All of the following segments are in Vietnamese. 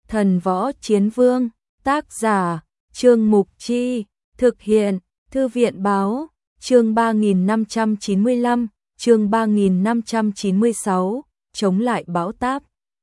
Thần Võ Chiến Vương, tác giả, Trương Mục Chi, thực hiện, Thư viện Báo, chương 3595, chương 3596, chống lại bão táp.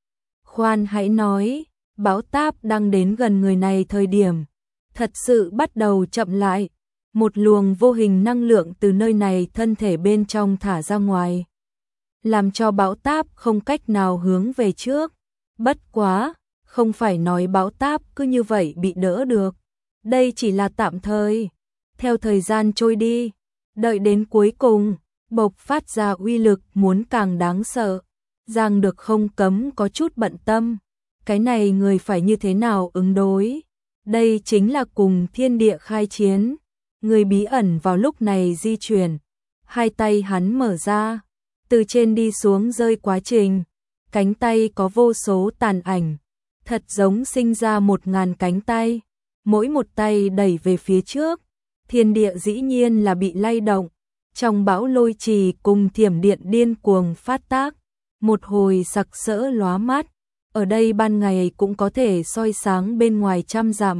Khoan hãy nói, bão táp đang đến gần người này thời điểm, thật sự bắt đầu chậm lại, một luồng vô hình năng lượng từ nơi này thân thể bên trong thả ra ngoài, làm cho bão táp không cách nào hướng về trước. Bất quá, không phải nói bão táp cứ như vậy bị đỡ được, đây chỉ là tạm thời. Theo thời gian trôi đi, đợi đến cuối cùng, bộc phát ra uy lực muốn càng đáng sợ. Giang Được không cấm có chút bận tâm, cái này người phải như thế nào ứng đối? Đây chính là cùng thiên địa khai chiến. Người bí ẩn vào lúc này di chuyển, hai tay hắn mở ra, từ trên đi xuống rơi quá trình, cánh tay có vô số tàn ảnh, thật giống sinh ra 1000 cánh tay, mỗi một tay đẩy về phía trước, thiên địa dĩ nhiên là bị lay động, trong bão lôi trì cùng thiểm điện điên cuồng phát tác, một hồi sặc sỡ lóa mắt, ở đây ban ngày cũng có thể soi sáng bên ngoài trăm dặm.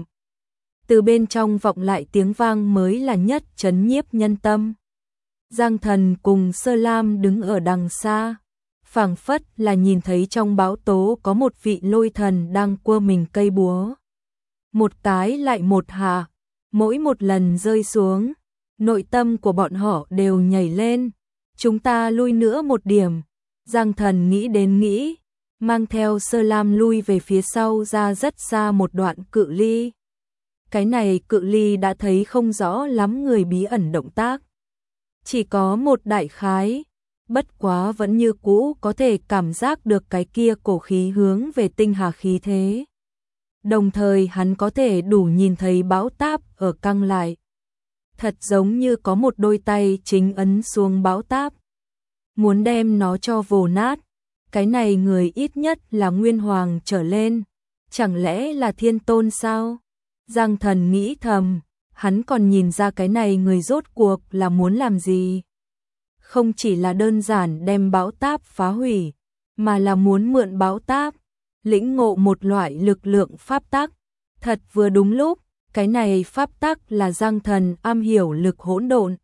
Từ bên trong vọng lại tiếng vang mới là nhất chấn nhiếp nhân tâm. Giang Thần cùng Sơ Lam đứng ở đằng xa, phảng phất là nhìn thấy trong bão tố có một vị lôi thần đang cua mình cây búa. Một cái lại một hạ, mỗi một lần rơi xuống, nội tâm của bọn họ đều nhảy lên. Chúng ta lui nữa một điểm. Giang Thần nghĩ đến nghĩ, mang theo Sơ Lam lui về phía sau ra rất xa một đoạn cự ly. Cái này cự ly đã thấy không rõ lắm người bí ẩn động tác. Chỉ có một đại khái, bất quá vẫn như cũ có thể cảm giác được cái kia cổ khí hướng về tinh hà khí thế. Đồng thời hắn có thể đủ nhìn thấy bão táp ở căng lại. Thật giống như có một đôi tay chính ấn xuống bão táp, muốn đem nó cho vồ nát. Cái này người ít nhất là Nguyên Hoàng trở lên, chẳng lẽ là Thiên Tôn sao? Giang Thần nghĩ thầm, hắn còn nhìn ra cái này người rốt cuộc là muốn làm gì. Không chỉ là đơn giản đem bão táp phá hủy, mà là muốn mượn bão táp, lĩnh ngộ một loại lực lượng pháp tắc. Thật vừa đúng lúc, cái này pháp tắc là Giang Thần am hiểu lực hỗn độn.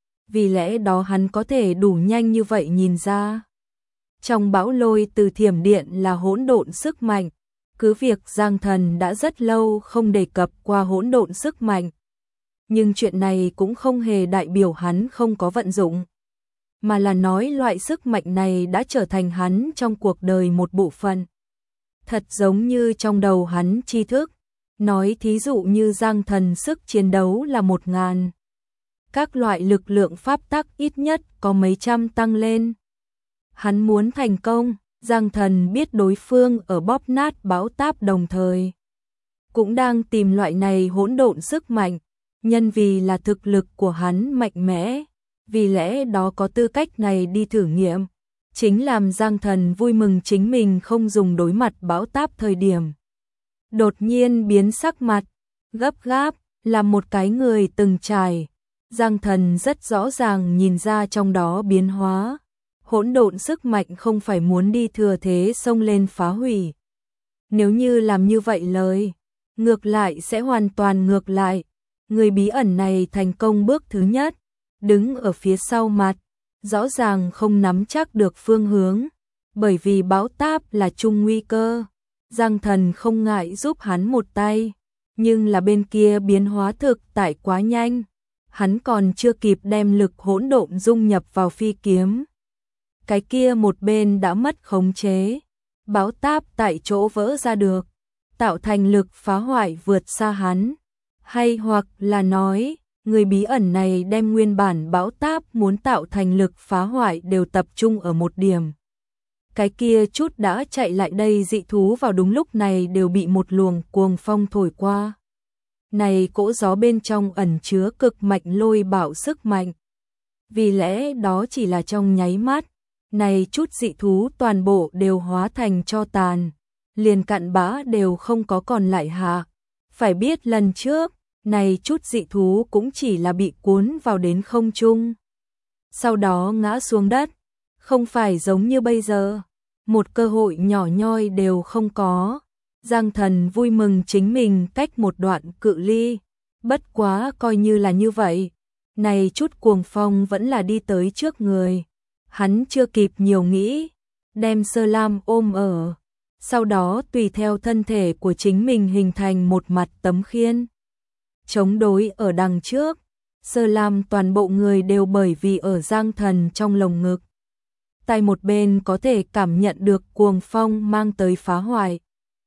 Vì lẽ đó hắn có thể đủ nhanh như vậy nhìn ra. Trong bão lôi từ thiểm điện là hỗn độn sức mạnh. Cứ việc Giang Thần đã rất lâu không đề cập qua hỗn độn sức mạnh, nhưng chuyện này cũng không hề đại biểu hắn không có vận dụng, mà là nói loại sức mạnh này đã trở thành hắn trong cuộc đời một bộ phận. Thật giống như trong đầu hắn tri thức, nói thí dụ như Giang Thần sức chiến đấu là 1000. Các loại lực lượng pháp tắc ít nhất có mấy trăm tăng lên. Hắn muốn thành công, Giang Thần biết đối phương ở bóp nát bão táp đồng thời cũng đang tìm loại này hỗn độn sức mạnh, nhân vì là thực lực của hắn mạnh mẽ, vì lẽ đó có tư cách này đi thử nghiệm, chính làm Giang Thần vui mừng chính mình không dùng đối mặt bão táp thời điểm. Đột nhiên biến sắc mặt, gấp gáp, là một cái người từng trải, Giang Thần rất rõ ràng nhìn ra trong đó biến hóa. Hỗn độn sức mạnh không phải muốn đi thừa thế xông lên phá hủy. Nếu như làm như vậy lời, ngược lại sẽ hoàn toàn ngược lại. Người bí ẩn này thành công bước thứ nhất, đứng ở phía sau mặt, rõ ràng không nắm chắc được phương hướng, bởi vì bão táp là chung nguy cơ. Giang Thần không ngại giúp hắn một tay, nhưng là bên kia biến hóa thực tại quá nhanh, hắn còn chưa kịp đem lực hỗn độn dung nhập vào phi kiếm. Cái kia một bên đã mất khống chế, bão táp tại chỗ vỡ ra được, tạo thành lực phá hoại vượt xa hắn. Hay hoặc là nói, người bí ẩn này đem nguyên bản bão táp muốn tạo thành lực phá hoại đều tập trung ở một điểm. Cái kia chút đã chạy lại đây dị thú vào đúng lúc này đều bị một luồng cuồng phong thổi qua. Này cỗ gió bên trong ẩn chứa cực mạnh lôi bạo sức mạnh. Vì lẽ đó chỉ là trong nháy mắt, này chút dị thú toàn bộ đều hóa thành tro tàn, liền cặn bã đều không có còn lại hạ. Phải biết lần trước, này chút dị thú cũng chỉ là bị cuốn vào đến không trung, sau đó ngã xuống đất, không phải giống như bây giờ, một cơ hội nhỏ nhoi đều không có. Giang Thần vui mừng chính mình cách một đoạn cự ly, bất quá coi như là như vậy, này chút cuồng phong vẫn là đi tới trước người. Hắn chưa kịp nhiều nghĩ, đem Sơ Lam ôm ở, sau đó tùy theo thân thể của chính mình hình thành một mặt tấm khiên. Chống đối ở đằng trước, Sơ Lam toàn bộ người đều bởi vì ở Giang Thần trong lồng ngực. Tay một bên có thể cảm nhận được cuồng phong mang tới phá hoại.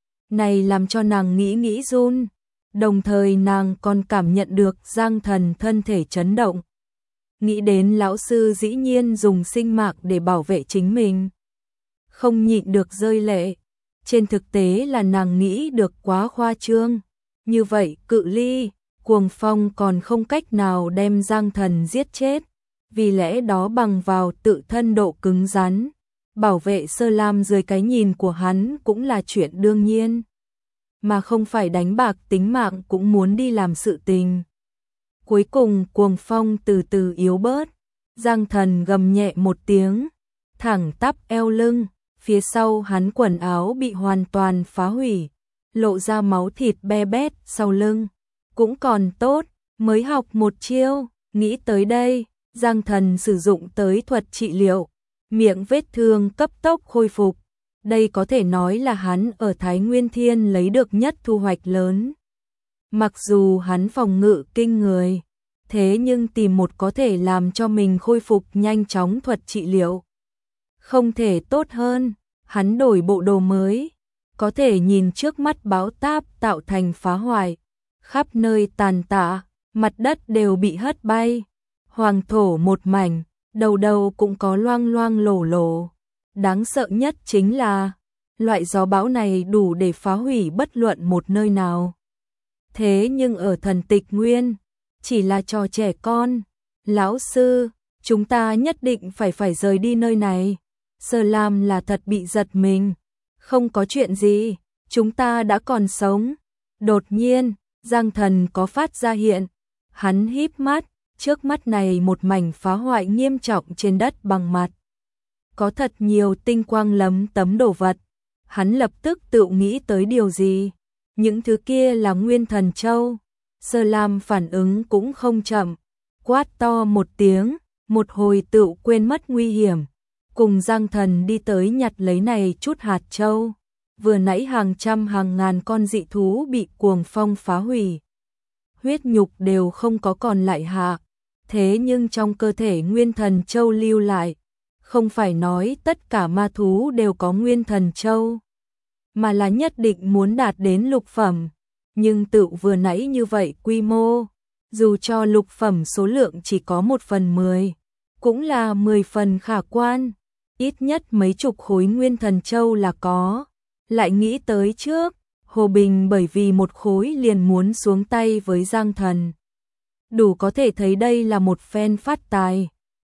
Này làm cho nàng nghĩ run, đồng thời nàng còn cảm nhận được Giang Thần thân thể chấn động. Nghĩ đến lão sư dĩ nhiên dùng sinh mạng để bảo vệ chính mình. Không nhịn được rơi lệ. Trên thực tế là nàng nghĩ được quá khoa trương. Như vậy cự ly, cuồng phong còn không cách nào đem Giang Thần giết chết. Vì lẽ đó bằng vào tự thân độ cứng rắn, bảo vệ Sơ Lam dưới cái nhìn của hắn cũng là chuyện đương nhiên. Mà không phải đánh bạc tính mạng cũng muốn đi làm sự tình. Cuối cùng cuồng phong từ từ yếu bớt, Giang Thần gầm nhẹ một tiếng, thẳng tắp eo lưng, phía sau hắn quần áo bị hoàn toàn phá hủy, lộ ra máu thịt be bét sau lưng. Cũng còn tốt, mới học một chiêu, nghĩ tới đây, Giang Thần sử dụng tới thuật trị liệu, miệng vết thương cấp tốc khôi phục. Đây có thể nói là hắn ở Thái Nguyên Thiên lấy được nhất thu hoạch lớn. Mặc dù hắn phòng ngự kinh người, thế nhưng tìm một có thể làm cho mình khôi phục nhanh chóng thuật trị liệu. Không thể tốt hơn, hắn đổi bộ đồ mới, có thể nhìn trước mắt bão táp tạo thành phá hoại, khắp nơi tàn tạ, mặt đất đều bị hất bay, hoàng thổ một mảnh, đầu đầu cũng có loang loang lổ lổ. Đáng sợ nhất chính là, loại gió bão này đủ để phá hủy bất luận một nơi nào. Thế nhưng ở Thần Tịch Nguyên, chỉ là trò trẻ con. Lão sư, chúng ta nhất định phải rời đi nơi này. Sơ Lam là thật bị giật mình. Không có chuyện gì, chúng ta đã còn sống. Đột nhiên, Giang Thần có phát ra hiện. Hắn híp mắt, trước mắt này một mảnh phá hoại nghiêm trọng trên đất bằng mặt. Có thật nhiều tinh quang lấm tấm đồ vật. Hắn lập tức tự nghĩ tới điều gì. Những thứ kia là Nguyên Thần Châu. Sơ Lam phản ứng cũng không chậm. Quát to một tiếng, một hồi tự quên mất nguy hiểm. Cùng Giang Thần đi tới nhặt lấy này chút hạt châu. Vừa nãy hàng trăm hàng ngàn con dị thú bị cuồng phong phá hủy. Huyết nhục đều không có còn lại hạ. Thế nhưng trong cơ thể Nguyên Thần Châu lưu lại. Không phải nói tất cả ma thú đều có Nguyên Thần Châu, mà là nhất định muốn đạt đến lục phẩm. Nhưng tự vừa nãy như vậy quy mô, dù cho lục phẩm số lượng chỉ có 1/10, cũng là 10 phần khả quan. Ít nhất mấy chục khối Nguyên Thần Châu là có. Lại nghĩ tới trước, Hồ Bình bởi vì một khối liền muốn xuống tay với Giang Thần. Đủ có thể thấy đây là một phen phát tài.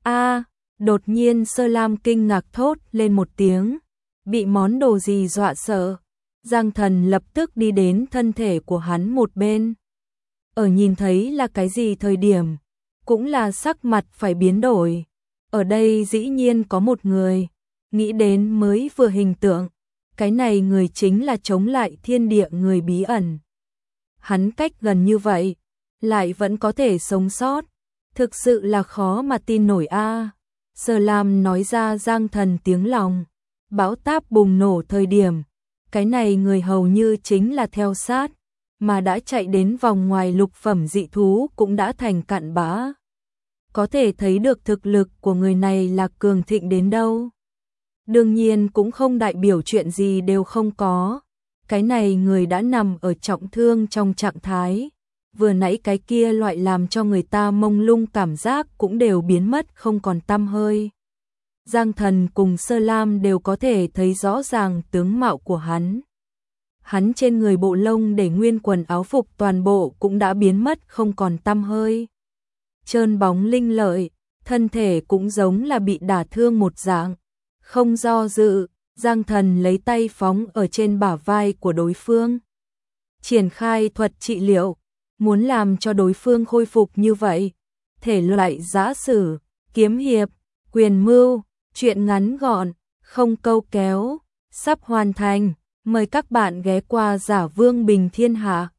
Đột nhiên Sơ Lam kinh ngạc thốt lên một tiếng, bị món đồ gì dọa sợ. Giang Thần lập tức đi đến thân thể của hắn một bên. Ở nhìn thấy là cái gì thời điểm, cũng là sắc mặt phải biến đổi. Ở đây dĩ nhiên có một người, nghĩ đến mới vừa hình tượng, cái này người chính là chống lại thiên địa người bí ẩn. Hắn cách gần như vậy, lại vẫn có thể sống sót, thực sự là khó mà tin nổi a. Sơ Lam nói ra Giang Thần tiếng lòng. Bão táp bùng nổ thời điểm, cái này người hầu như chính là theo sát, mà đã chạy đến vòng ngoài lục phẩm dị thú cũng đã thành cặn bã. Có thể thấy được thực lực của người này là cường thịnh đến đâu. Đương nhiên cũng không đại biểu chuyện gì đều không có. Cái này người đã nằm ở trọng thương trong trạng thái. Vừa nãy cái kia loại làm cho người ta mông lung cảm giác cũng đều biến mất không còn tăm hơi. Giang Thần cùng Sơ Lam đều có thể thấy rõ ràng tướng mạo của hắn. Hắn trên người bộ lông để nguyên quần áo phục toàn bộ cũng đã biến mất không còn tăm hơi. Trơn bóng linh lợi, thân thể cũng giống là bị đả thương một dạng. Không do dự, Giang Thần lấy tay phóng ở trên bả vai của đối phương. Triển khai thuật trị liệu, muốn làm cho đối phương khôi phục như vậy. Thể loại giã sử, kiếm hiệp, quyền mưu, chuyện ngắn gọn, không câu kéo, sắp hoàn thành. Mời các bạn ghé qua Giả Vương Bình Thiên Hạ.